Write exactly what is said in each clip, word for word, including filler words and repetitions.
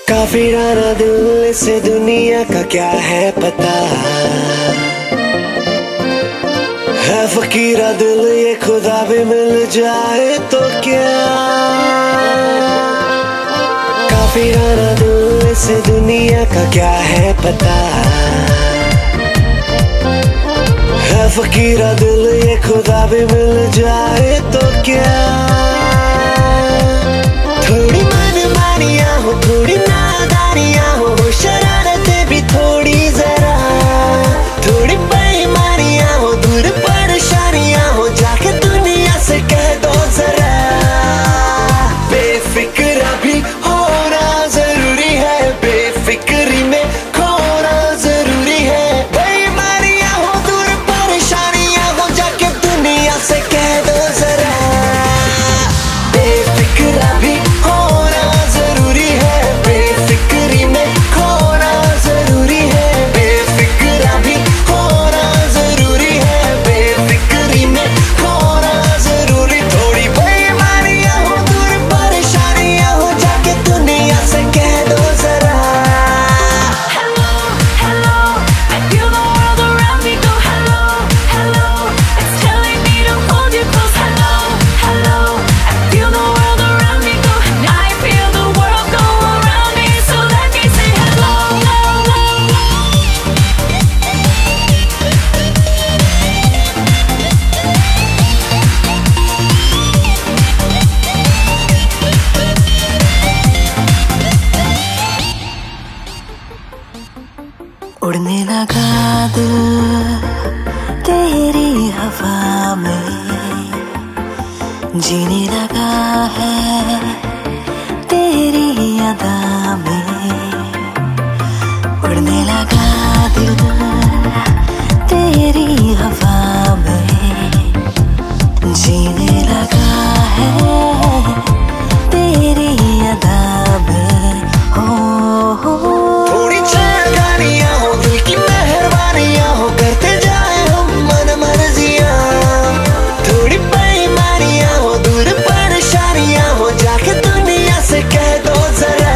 काफिराना दिल से दुनिया का क्या है पता, है फकीरा दिल ये खुदा भी मिल जाए तो क्या। काफिराना दिल से दुनिया का क्या है पता, है फकीरा दिल ये खुदा भी मिल जाए तो क्या। थोड़ी मनमानियाँ हो, थोड़ी नादानियाँ हो, शरारतें भी थोड़ी जरा, थोड़ी बेईमानियाँ हो, दूर परेशानियाँ हो, जाके दुनिया से कह दो जरा। बेफिक्र भी होना जरूरी है, बेफिक्री में खोना जरूरी है। बेईमानियाँ हो, दूर परेशानियाँ हो, जाके दुनिया से कह दो जरा। बेफिक्र भी होना जरूरी है, बेफिक्री में खोना जरूरी है। बेफिक्र भी होना जरूरी है, बेफिक्री में खोना जरूरी। थोड़ी बेईमानियाँ हो, दूर परेशानियाँ हो, जाके दुनिया से कह दो जरा। Hello, hello, I feel the world around me go hello, hello. It's telling me to hold you close. Hello, hello, I feel the world around me go. I feel the world go around me, so let me say hello, hello. उड़ने लगा दिल तेरी हवा में, जीने लगा है तेरी अदा में। उड़ने लगा दिल तेरी हवा में, जीने लगा है तेरी अदा में। हो हो थोड़ी छेड़खानियाँ हो, दिल की मेहरबानियाँ हो, करते जाए हम मन मर्जियाँ। थोड़ी बेईमानियाँ हो, दूर परेशानियाँ हो, जाके दुनिया से कह दो जरा।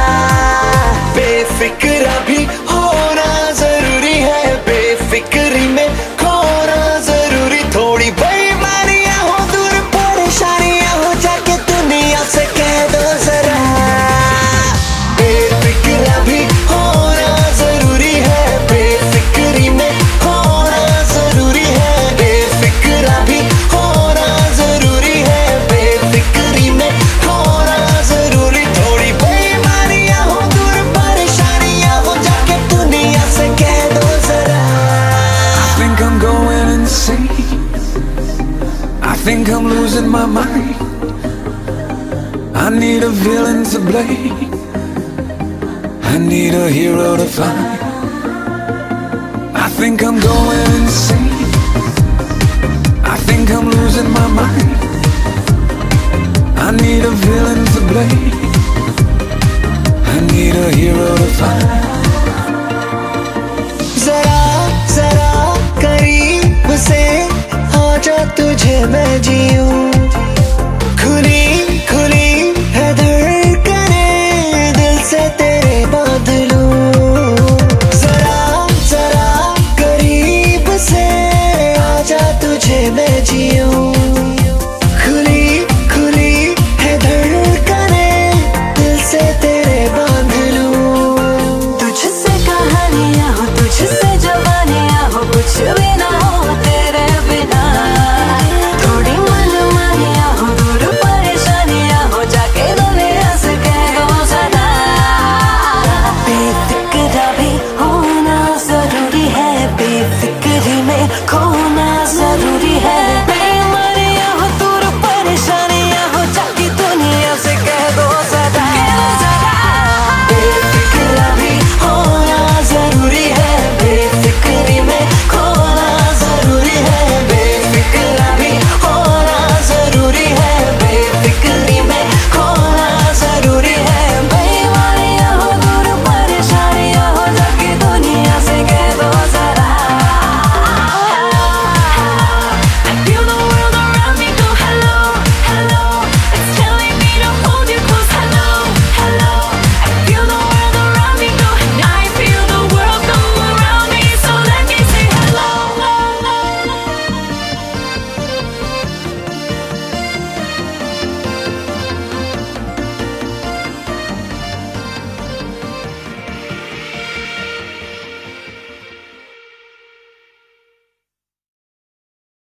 बेफिक्र भी होना जरूरी है, बेफिक्री में खोना जरूरी। थोड़ी बेईमानियाँ हो, दूर परेशानियाँ हो, जाके दुनिया से कह दो जरा। बेफिक्र भी होना जरूरी है, बेफिक्री में खोना जरूरी है। बेफिक्र भी होना जरूरी है, बेफिक्री में खोना जरूरी। थोड़ी बेईमानियाँ हो, दूर परेशानियाँ हो, जाके दुनिया से कह दो जरा। I think I'm going insane. I think I'm losing my mind. I need a villain to blame. I need a hero to find. I think I'm going insane. I think I'm losing my mind. I need a villain to blame. I need a hero to find. जरा जरा करीब से आ जा, तुझे मैं जीऊं।